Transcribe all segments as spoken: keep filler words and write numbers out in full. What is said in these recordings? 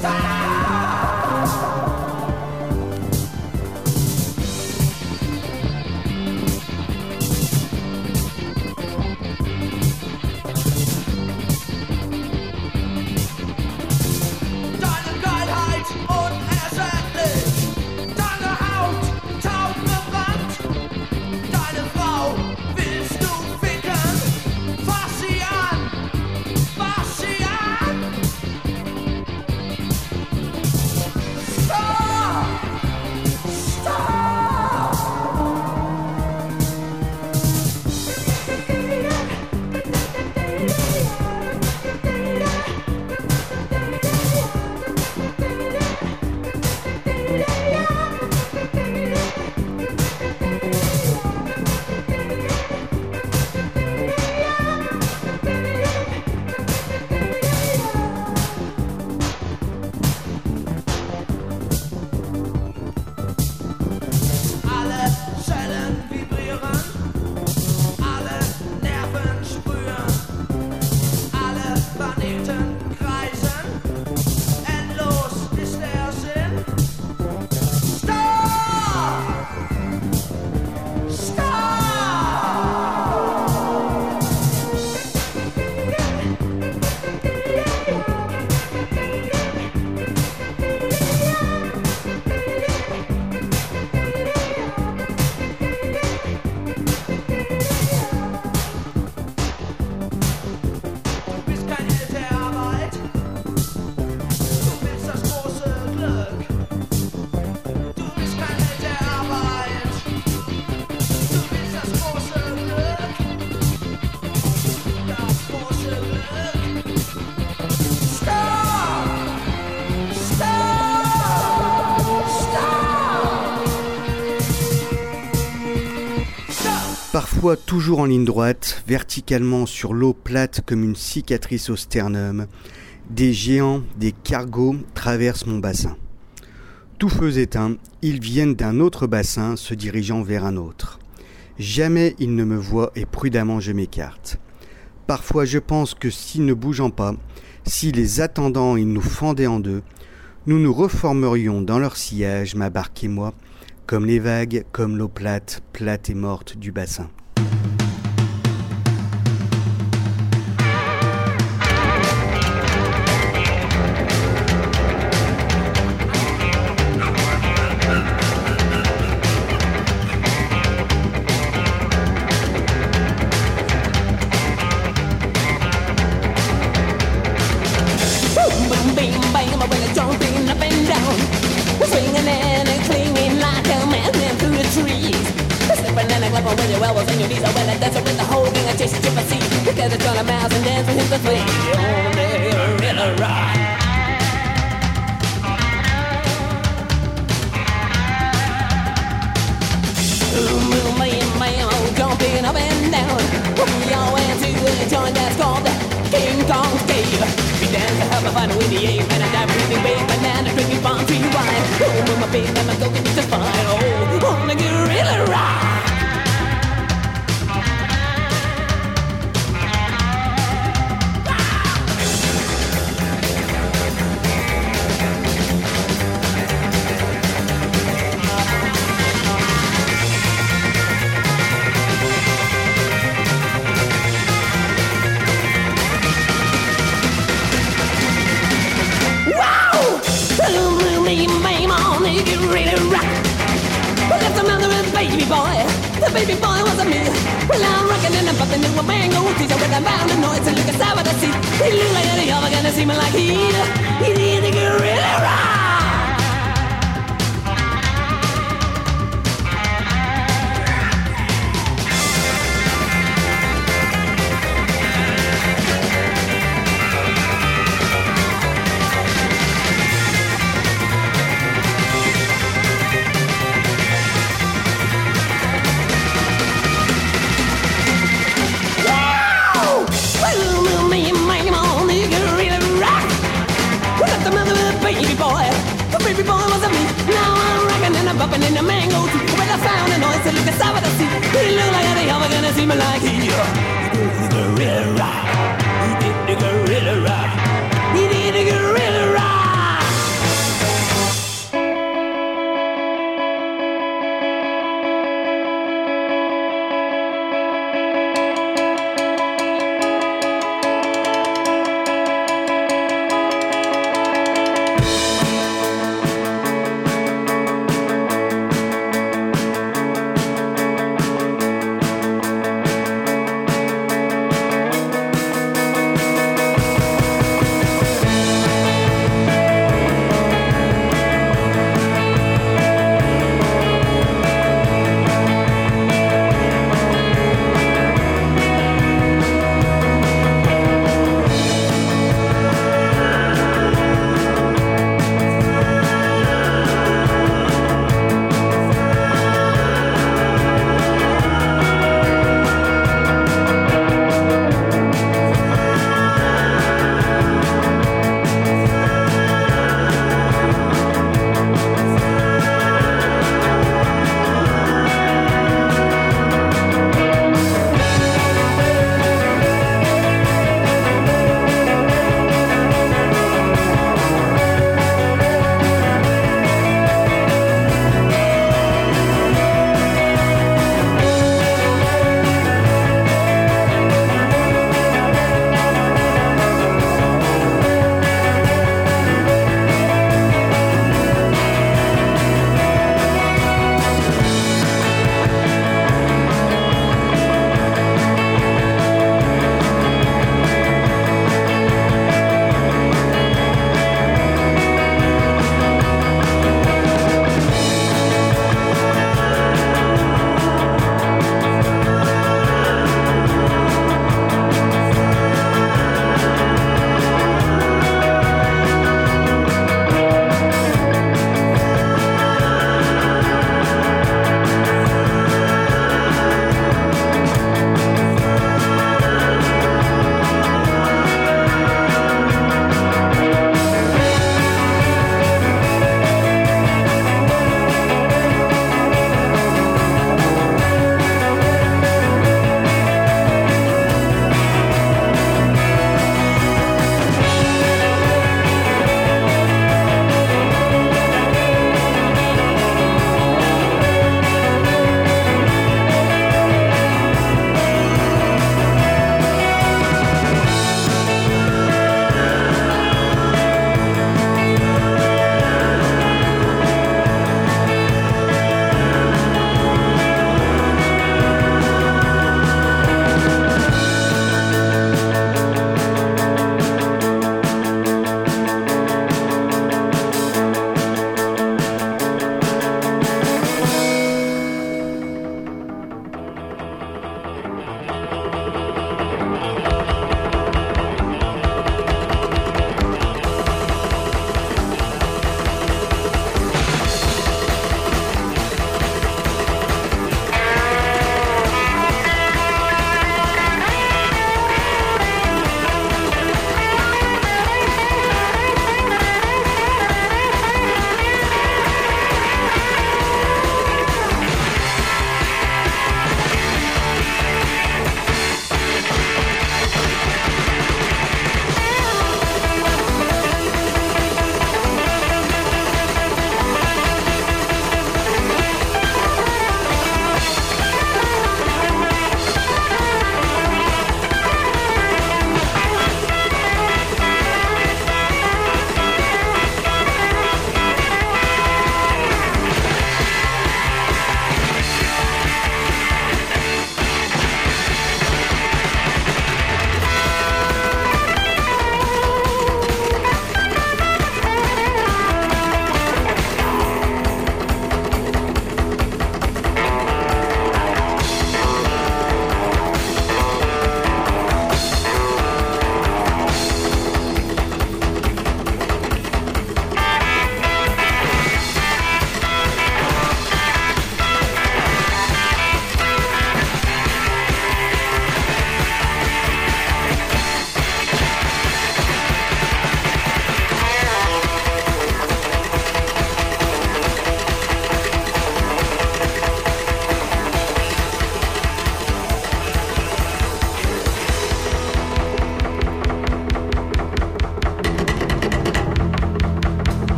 Parfois toujours en ligne droite, verticalement sur l'eau plate comme une cicatrice au sternum, des géants, des cargos traversent mon bassin. Tout feu éteint, ils viennent d'un autre bassin se dirigeant vers un autre. Jamais ils ne me voient et prudemment je m'écarte. Parfois je pense que si ne bougeant pas, si les attendant ils nous fendaient en deux, nous nous reformerions dans leur sillage, ma barque et moi, comme les vagues, comme l'eau plate, plate et morte du bassin.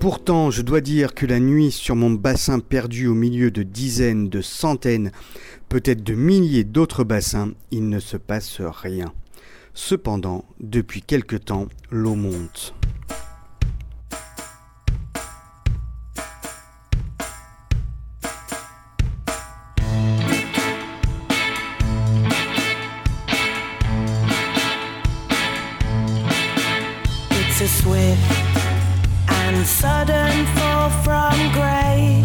Pourtant, je dois dire que la nuit sur mon bassin perdu au milieu de dizaines, de centaines, peut-être de milliers d'autres bassins, il ne se passe rien. Cependant, depuis quelque temps, l'eau monte. It's a swift and sudden fall from grace.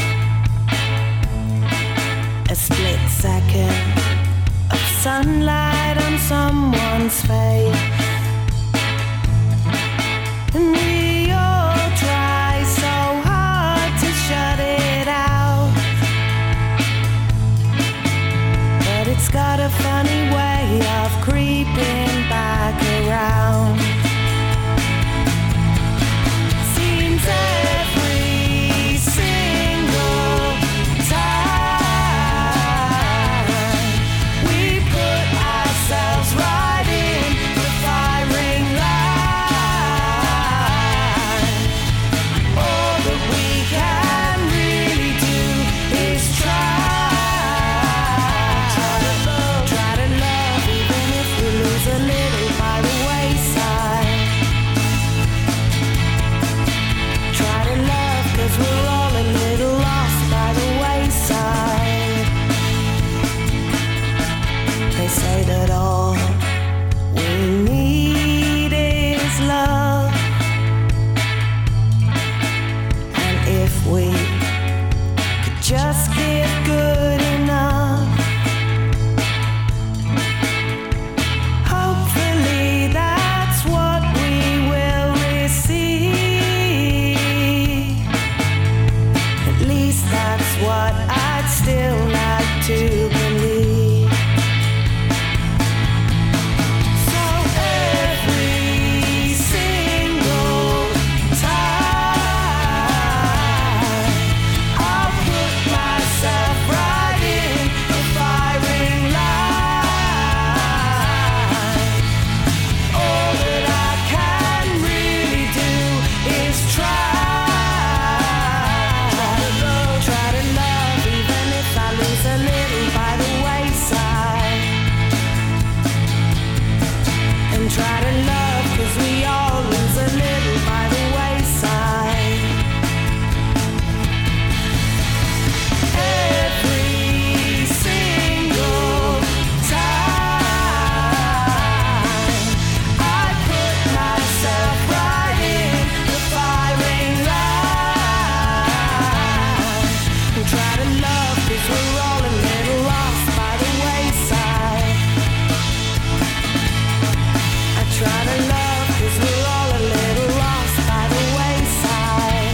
A split second of sunlight on someone's face. And we all try so hard to shut it out, but it's got a funny way of creeping back around. Every single time we put ourselves right in the firing line, all that we can really do is try, try to love, try to love, even if we lose a little by the wayside. Cause we're all a little lost by the wayside. They say that all we need is love, and if we could just get good enough, hopefully that's what we will receive. That's what I'd still like to believe. So every single time I'll put myself right in the firing line. All that I can really do is try. A little by the wayside, and try to love, cause we all lose a little by the wayside. Every single time I put myself right in the firing line, and try to love, cause we're all try to love, cause we're all a little lost by the wayside.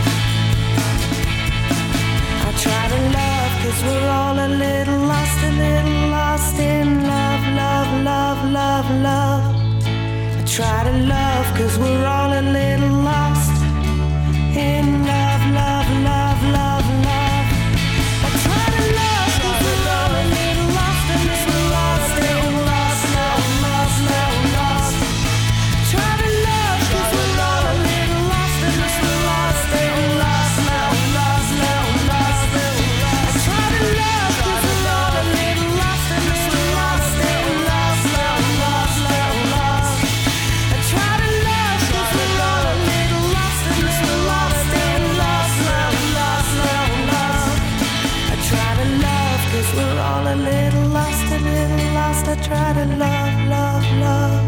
I try to love, cause we're all a little lost, a little lost in love, love, love, love, love. I try to love, cause we're all a little lost in love, love, love, love, love. I try to love, cause we're all a little lost, a little lost in love, love, love, love, love. Try to love, cause we're all a little lost, and we're lost and lost, lost, lost, lost, lost. I try to love, cause we're all a little lost, and we're lost and lost, lost, lost, lost. I try to love, cause we're all a little lost, and we're lost and lost, lost, lost, lost. I try to love, cause we're all a little lost, a little lost. I try to love, love, love.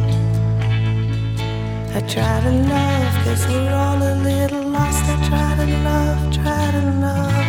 I try to love, cause we're all a little lost. I try to love, try to love.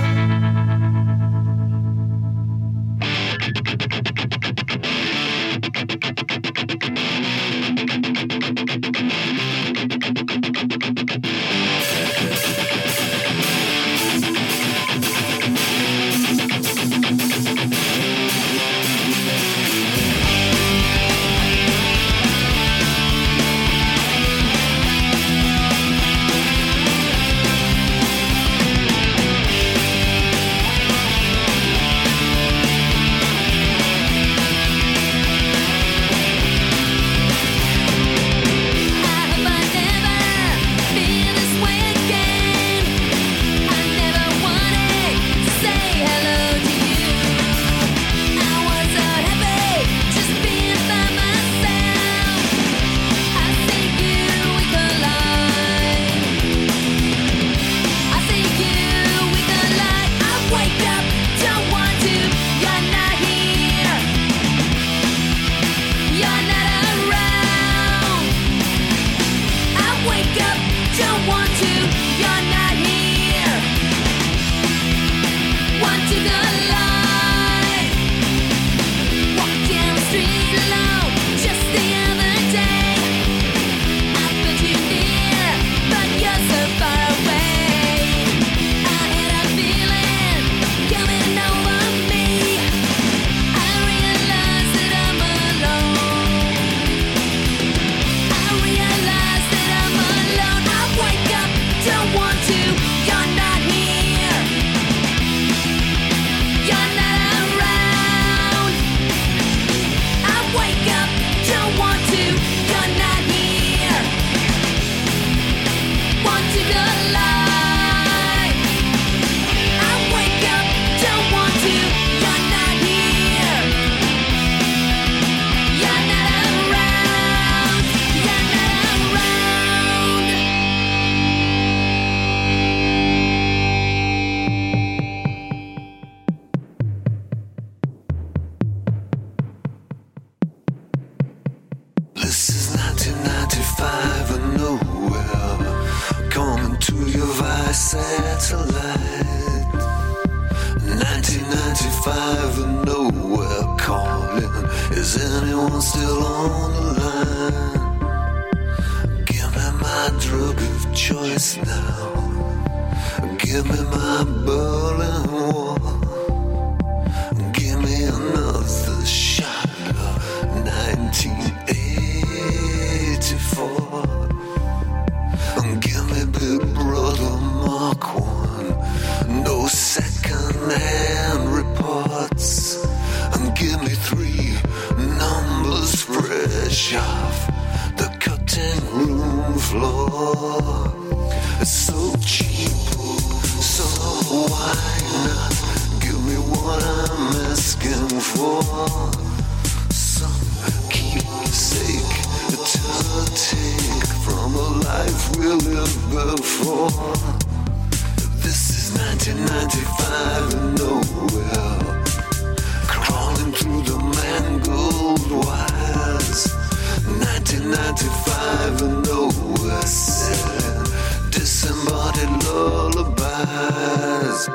satellite. nineteen ninety-five and nowhere calling. Is anyone still on the line? Give me my drug of choice now. Give me my Berlin Wall. Give me another shot of nineteen eighty-four. Give me Big Brother Mark One. No second-hand reports. And give me three numbers fresh off the cutting room floor. It's so cheap, so why not give me what I'm asking for? Some keepsake to take from a life we lived before. This is nineteen ninety-five and nowhere, crawling through the mangled wires. nineteen ninety-five and nowhere, selling disembodied lullabies.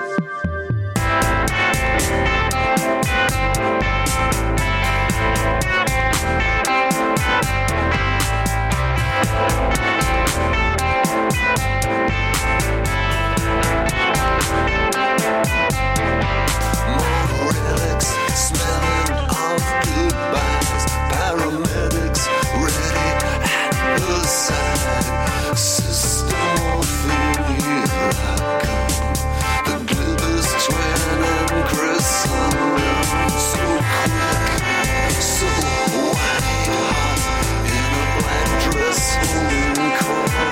More relics, smelling of goodbyes. Paramedics ready at the side. System morphine, here I come. The glitters twin and chrysanthemum. So quick, so white hot, in a black dress holding court.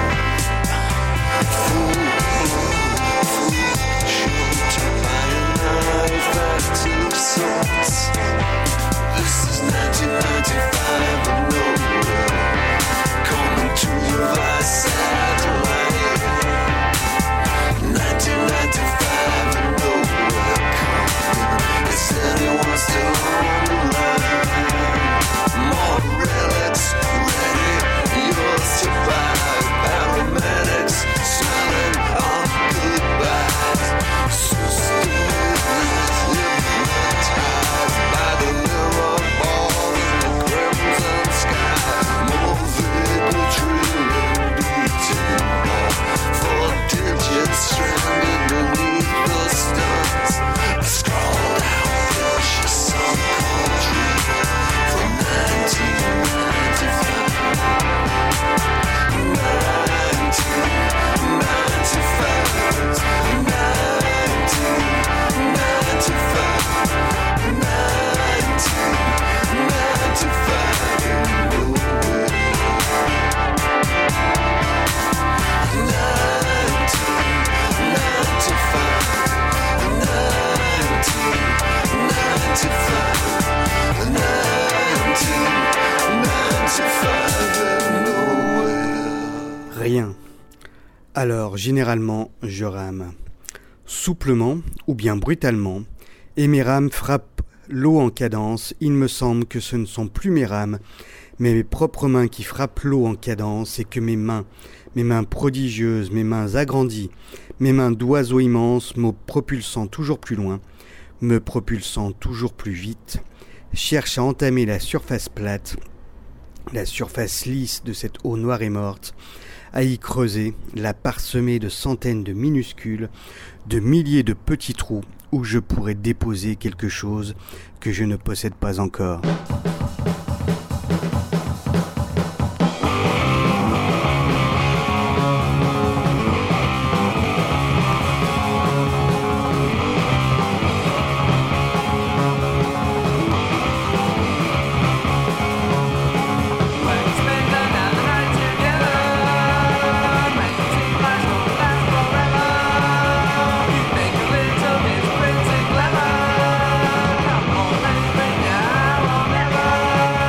Full blown, full shoot by a knife active sorts. This is nineteen ninety-five and nowhere, coming to you via satellite. nineteen ninety-five and nowhere, coming. Is anyone still on the line? More relics ready, yours to buy. Paramedics smelling of goodbyes. Systematic, hypnotized by the mirror ball in the crimson sky. More vapor drilling, beating off four digits stranded beneath the stars. A scrawled out vicious song poetry from nineteen ninety-five. Rien. Alors, généralement, je rame. Souplement ou bien brutalement, et mes rames frappent l'eau en cadence. Il me semble que ce ne sont plus mes rames, mais mes propres mains qui frappent l'eau en cadence, et que mes mains, mes mains prodigieuses, mes mains agrandies, mes mains d'oiseaux immenses, me propulsant toujours plus loin, me propulsant toujours plus vite, cherchent à entamer la surface plate, la surface lisse de cette eau noire et morte, à y creuser, la parsemer de centaines de minuscules, de milliers de petits trous où je pourrais déposer quelque chose que je ne possède pas encore. Forever.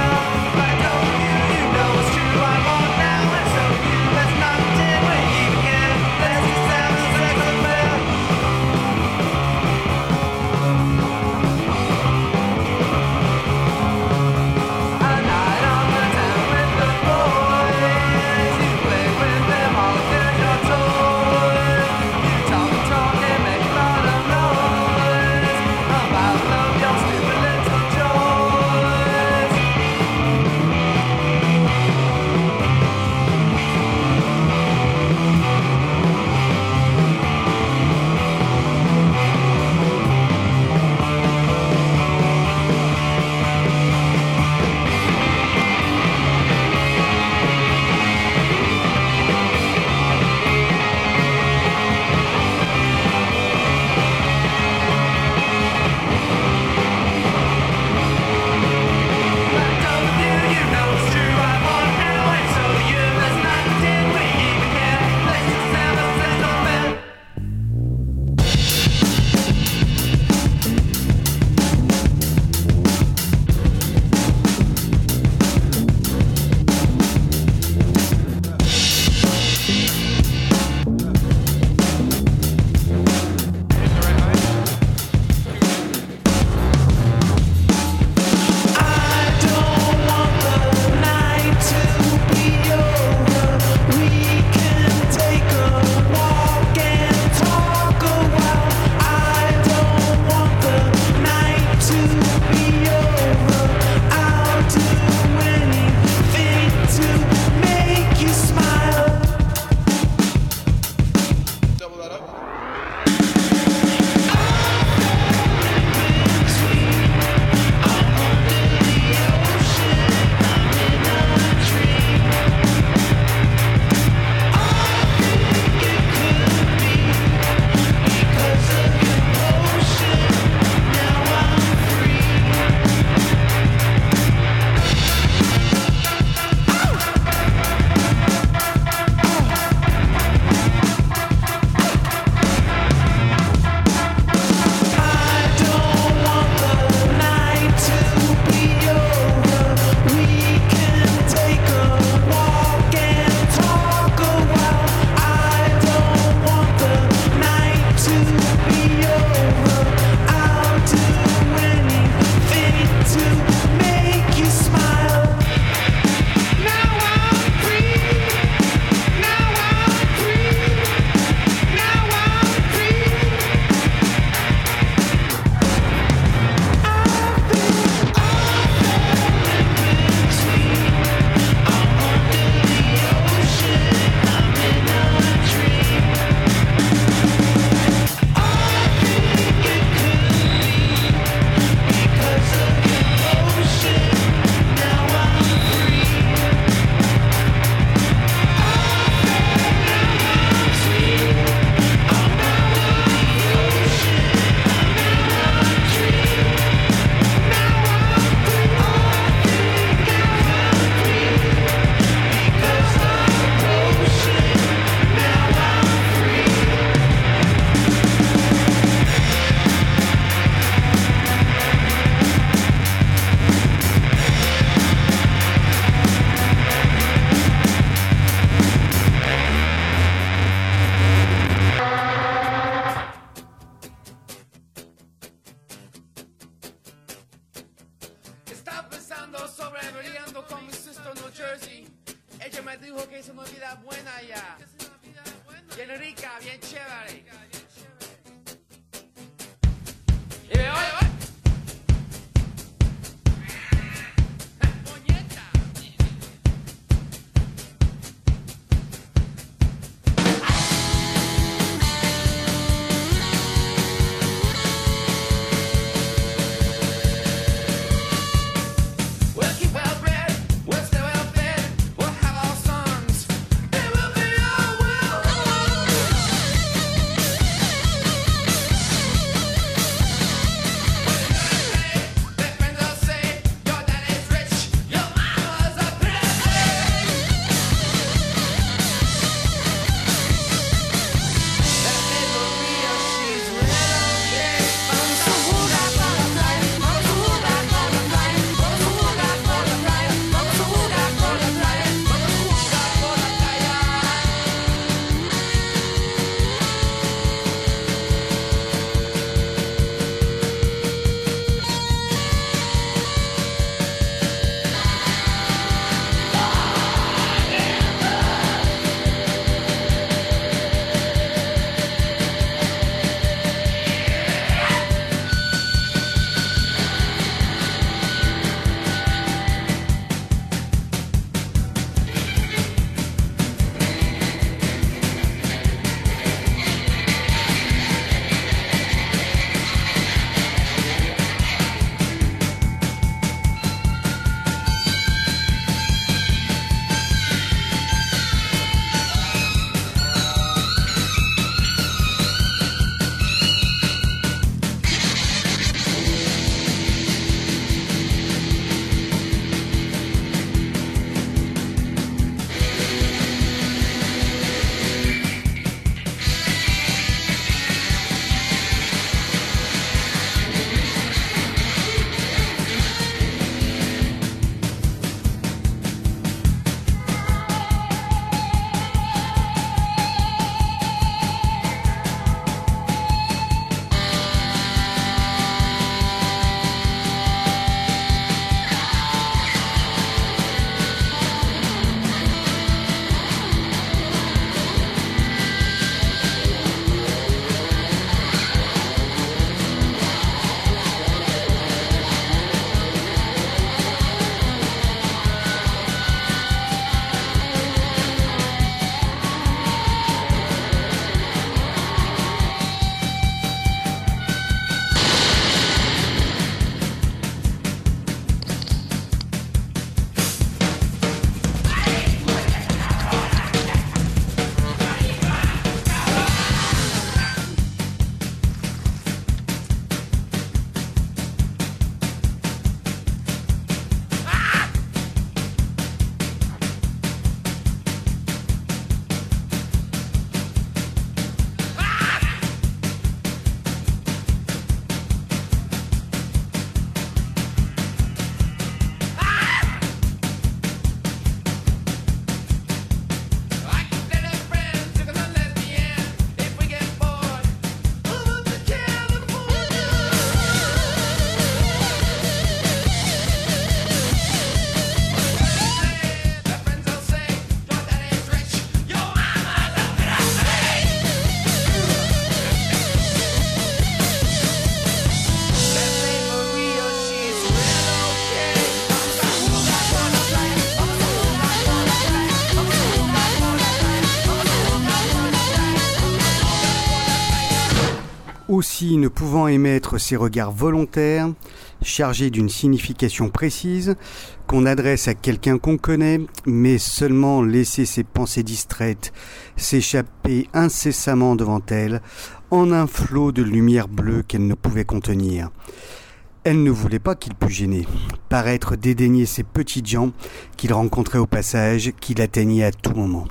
aussi ne pouvant émettre ces regards volontaires, chargés d'une signification précise, qu'on adresse à quelqu'un qu'on connaît, mais seulement laisser ses pensées distraites s'échapper incessamment devant elle, en un flot de lumière bleue qu'elle ne pouvait contenir. Elle ne voulait pas qu'il pût gêner, paraître dédaigner ces petites gens qu'il rencontrait au passage, qu'il atteignait à tout moment.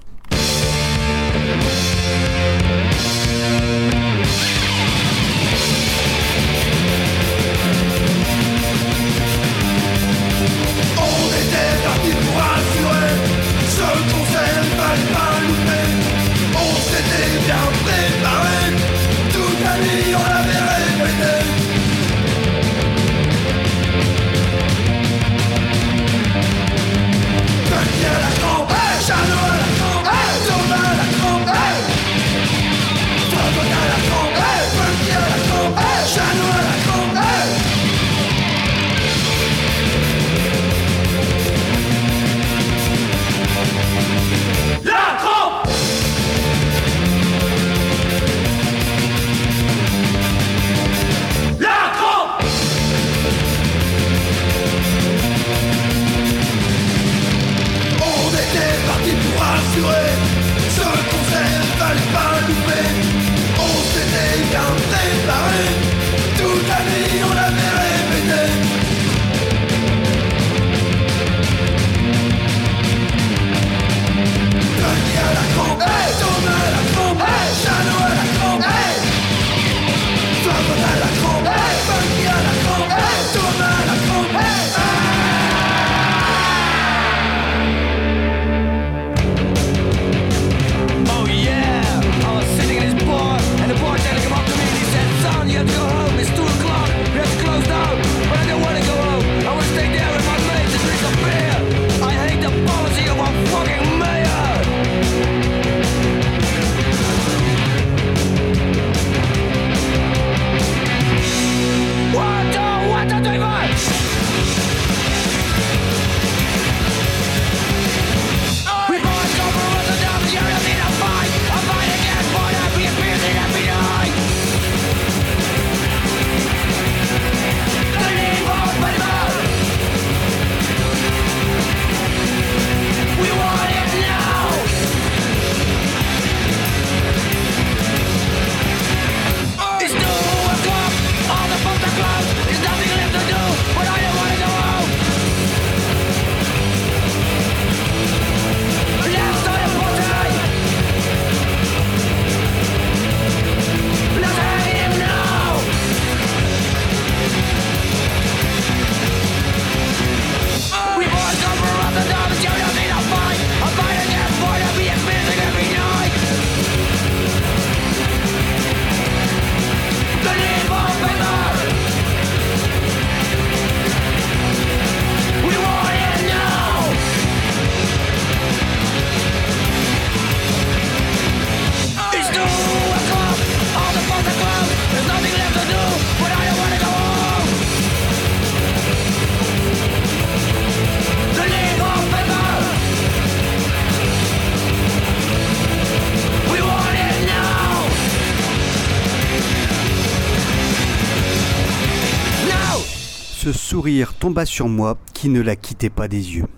Ce sourire tomba sur moi qui ne la quittait pas des yeux.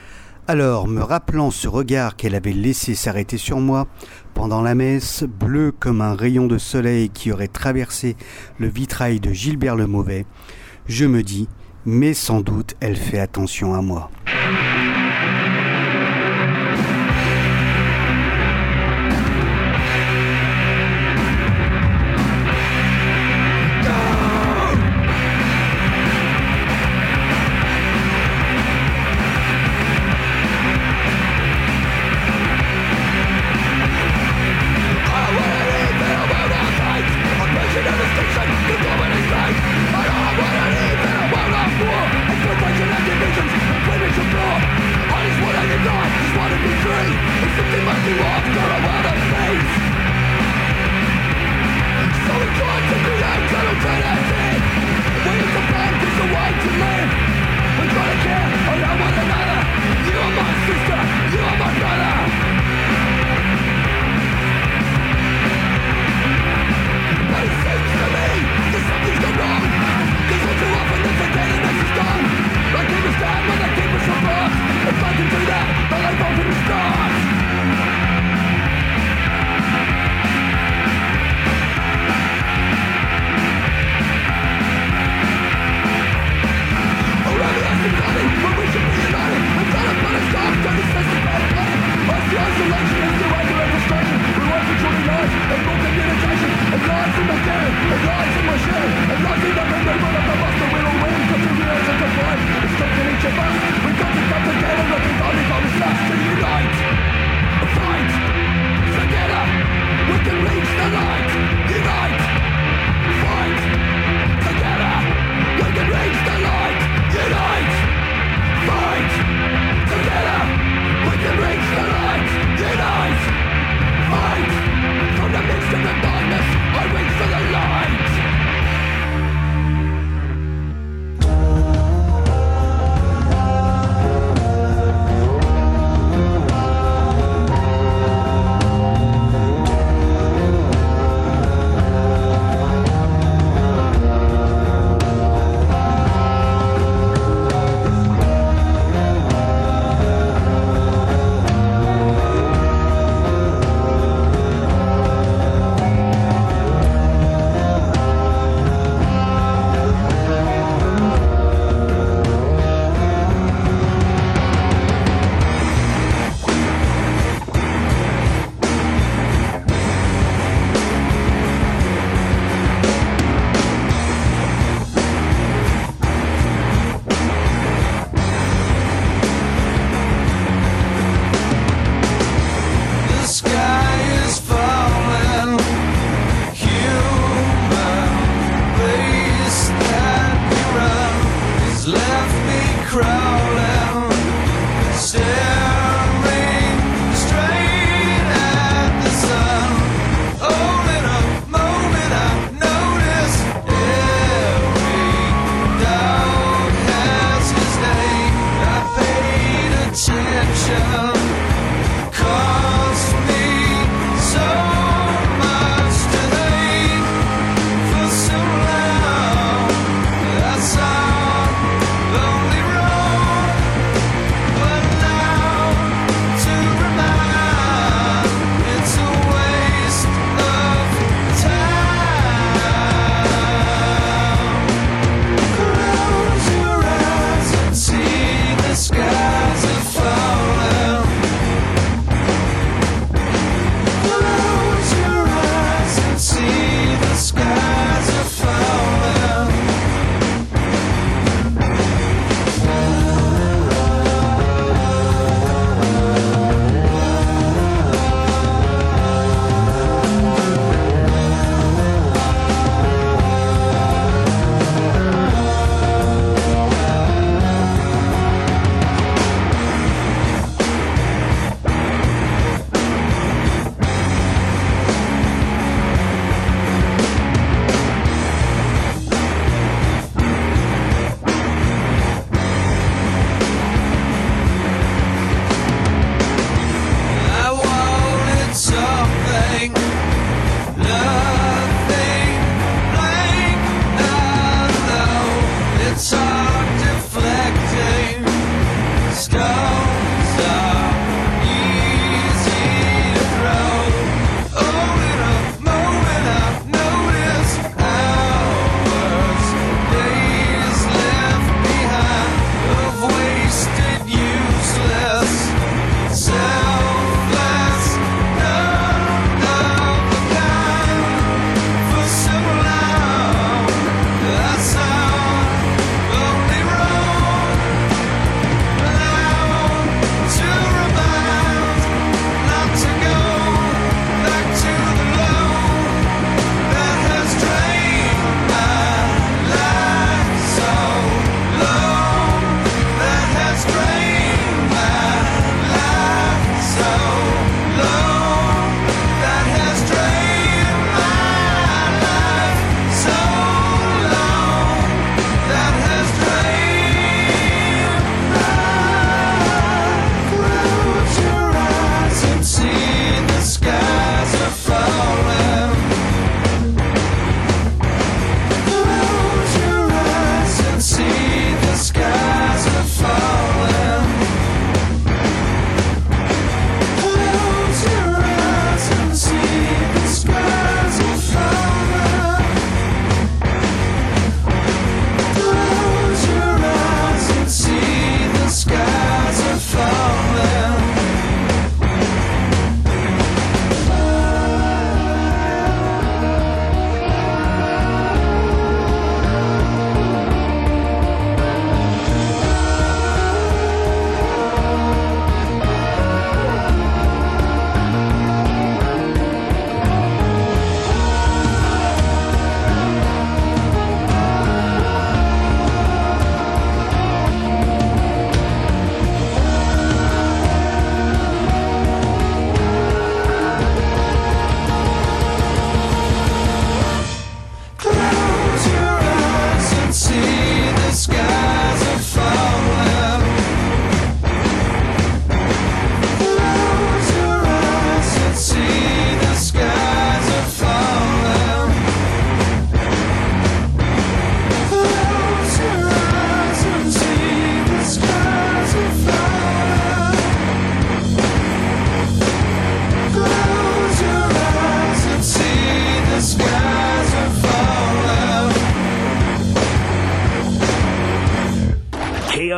Alors, me rappelant ce regard qu'elle avait laissé s'arrêter sur moi pendant la messe, bleu comme un rayon de soleil qui aurait traversé le vitrail de Gilbert le Mauvais, je me dis, mais sans doute elle fait attention à moi. Exploitation and divisions, women should draw.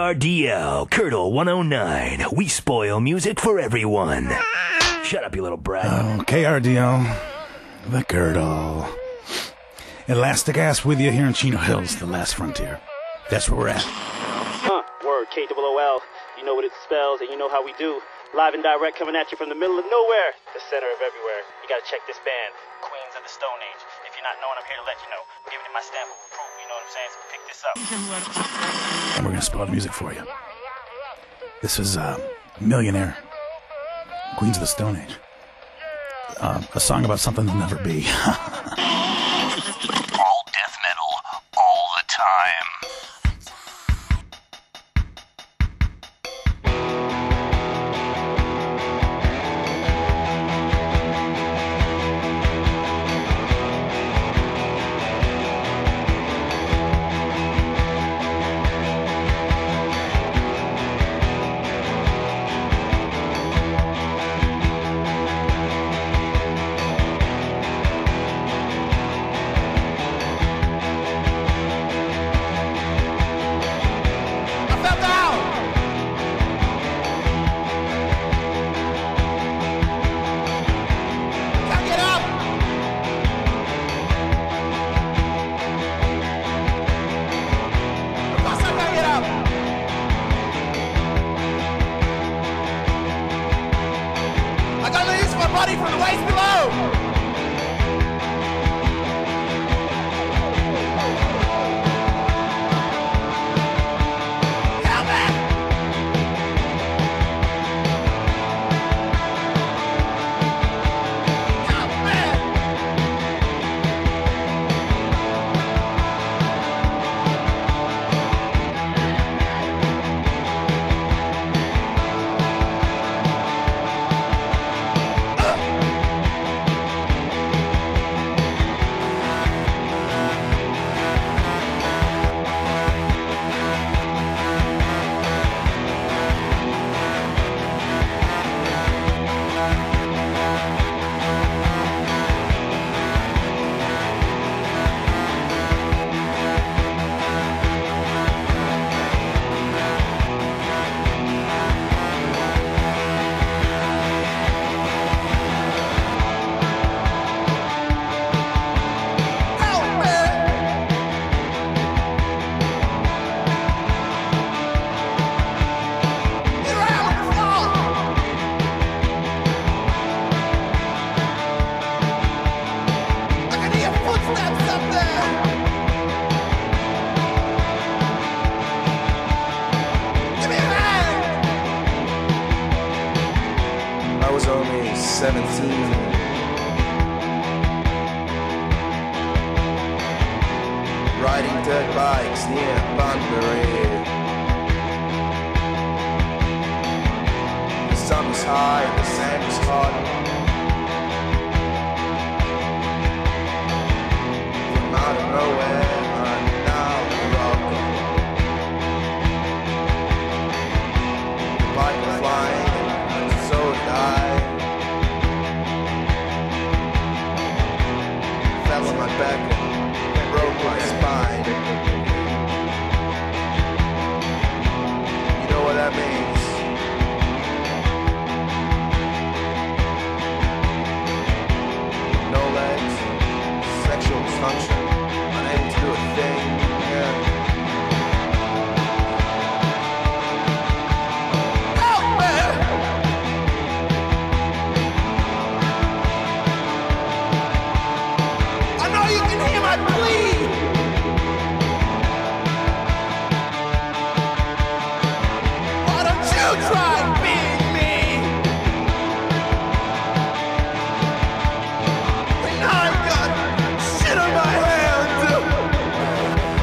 R D L, Curdle one oh nine. We spoil music for everyone. Shut up, you little brat. Oh, K R D L, the Curdle. Elastic ass with you here in Chino Hills, the last frontier. That's where we're at. Huh, word, K O O L. You know what it spells and you know how we do. Live and direct coming at you from the middle of nowhere, the center of everywhere. You gotta check this band, Queens of the Stone Age. If you're not knowing, I'm here to let you know. I'm giving you my stamp of approval, you know what I'm saying? So pick this up. And we're gonna spoil the music for you. This is uh, Millionaire, Queens of the Stone Age. Uh, a song about something that'll never be. All death metal, all the time. seventeen. Riding dirt bikes near Bunbury. The sun was high and the sand was hot. From out of nowhere, I'm now rocking. The bike was flying and so did I. Fell on my back and broke my spine. You know what that means? No legs, sexual dysfunction, unable to do a thing. Yeah. Help me! I know you can hear my plea. Why don't you try being me? When I've got shit on my hands.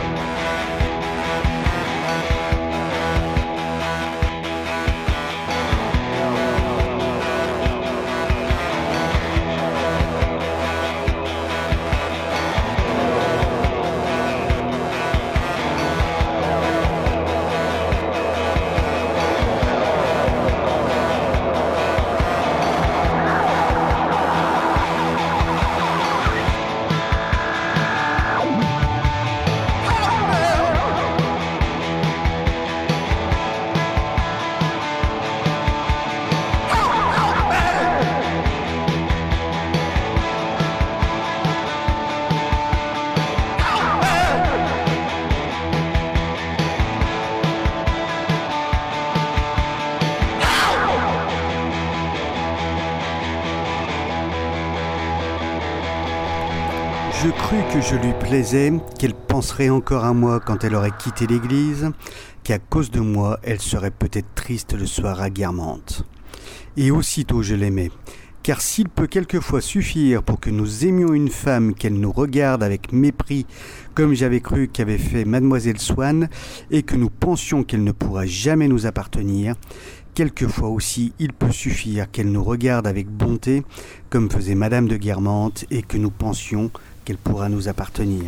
Je crus que je lui plaisais, qu'elle penserait encore à moi quand elle aurait quitté l'église, qu'à cause de moi, elle serait peut-être triste le soir à Guermantes. Et aussitôt je l'aimais, car s'il peut quelquefois suffire pour que nous aimions une femme qu'elle nous regarde avec mépris, comme j'avais cru qu'avait fait mademoiselle Swann, et que nous pensions qu'elle ne pourra jamais nous appartenir, quelquefois aussi il peut suffire qu'elle nous regarde avec bonté, comme faisait madame de Guermantes, et que nous pensions qu'elle pourra nous appartenir.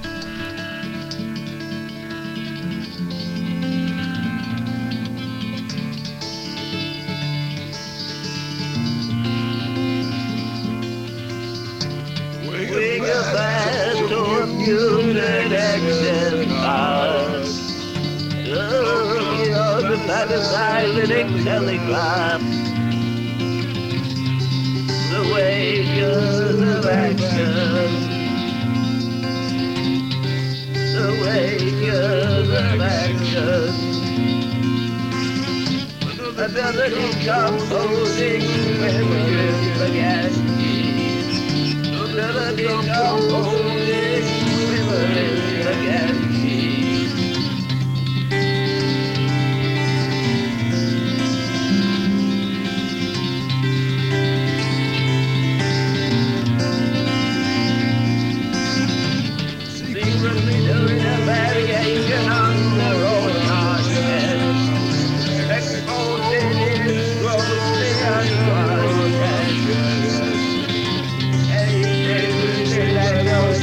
Telegram, the wages of action, the wages of action, ability composing images again, ability composing images again. Anything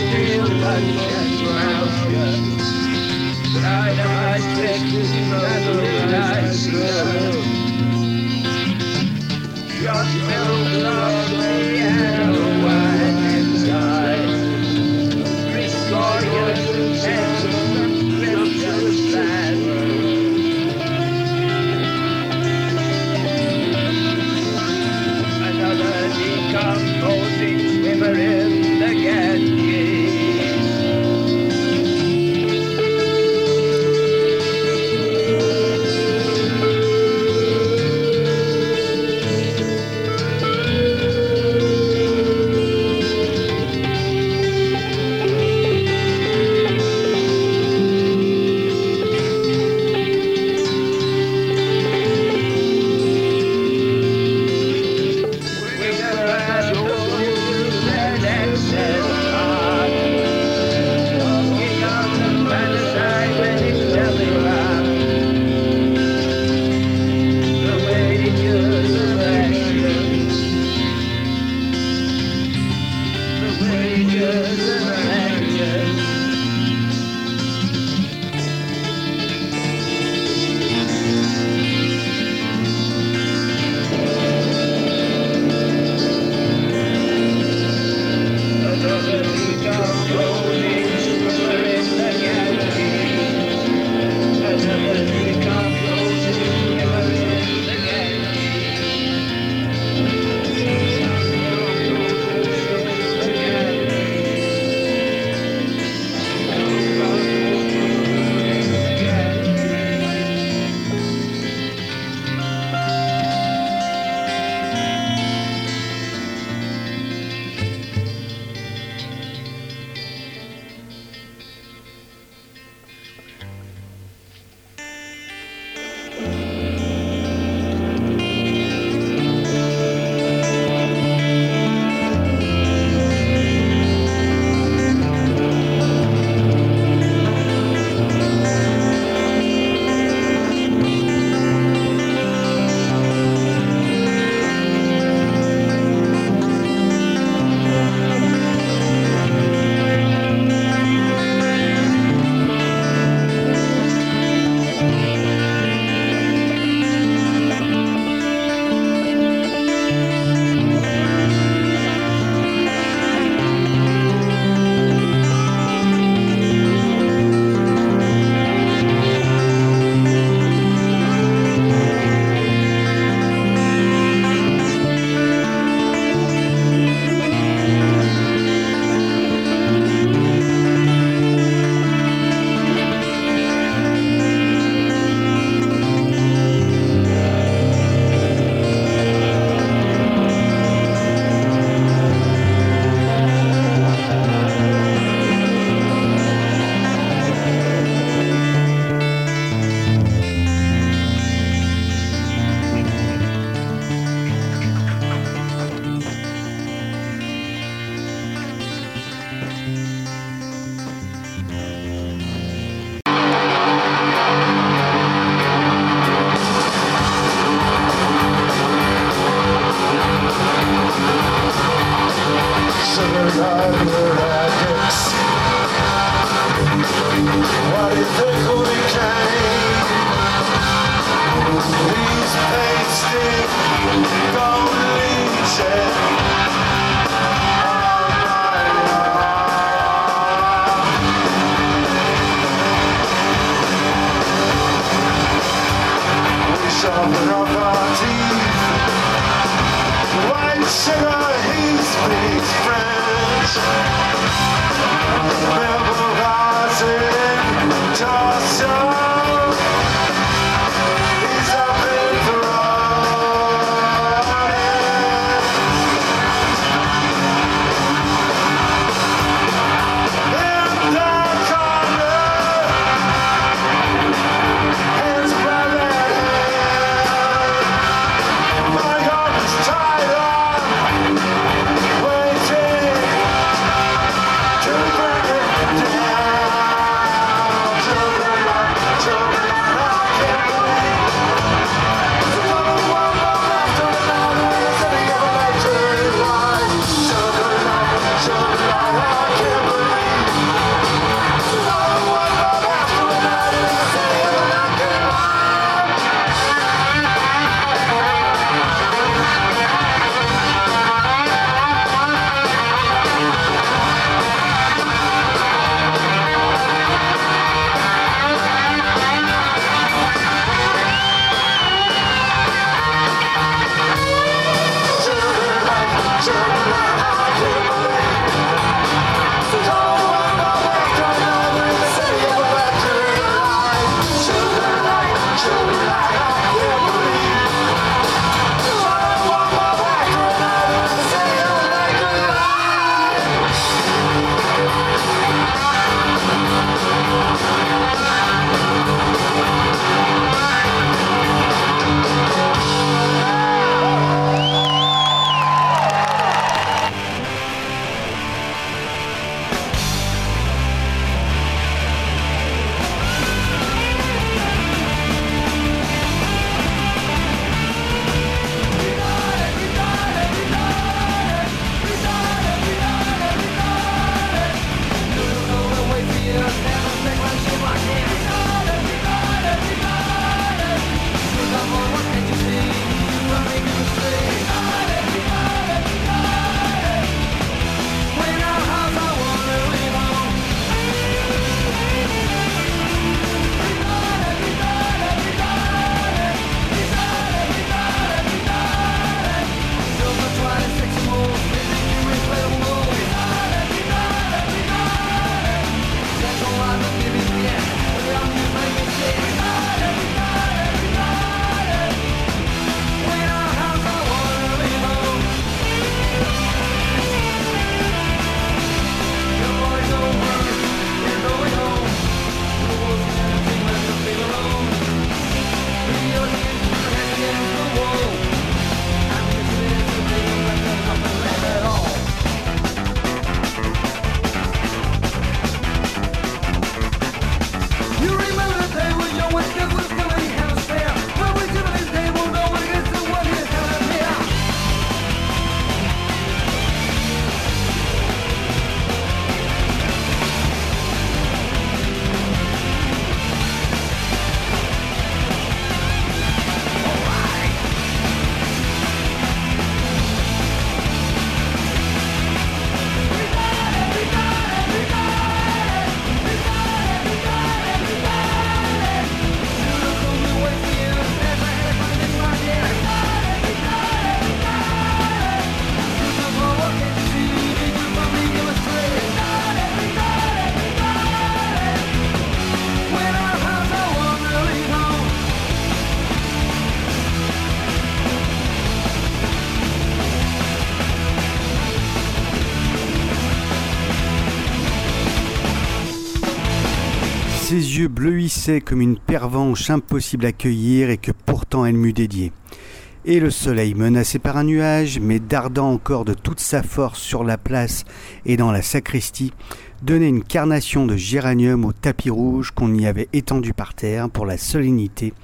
Ses yeux bleuissaient comme une pervenche impossible à cueillir et que pourtant elle m'eût dédiée. Et le soleil, menacé par un nuage, mais dardant encore de toute sa force sur la place et dans la sacristie, donnait une carnation de géranium au tapis rouge qu'on y avait étendu par terre pour la solennité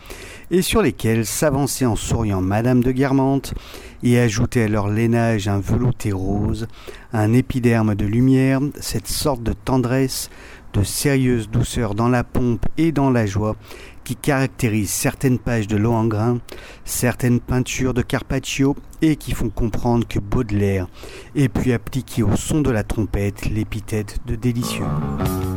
et sur lesquels s'avançait en souriant Madame de Guermantes et ajoutait à leur lainage un velouté rose, un épiderme de lumière, cette sorte de tendresse, de sérieuse douceur dans la pompe et dans la joie qui caractérise certaines pages de Lohengrin, certaines peintures de Carpaccio et qui font comprendre que Baudelaire ait pu appliquer au son de la trompette l'épithète de délicieux.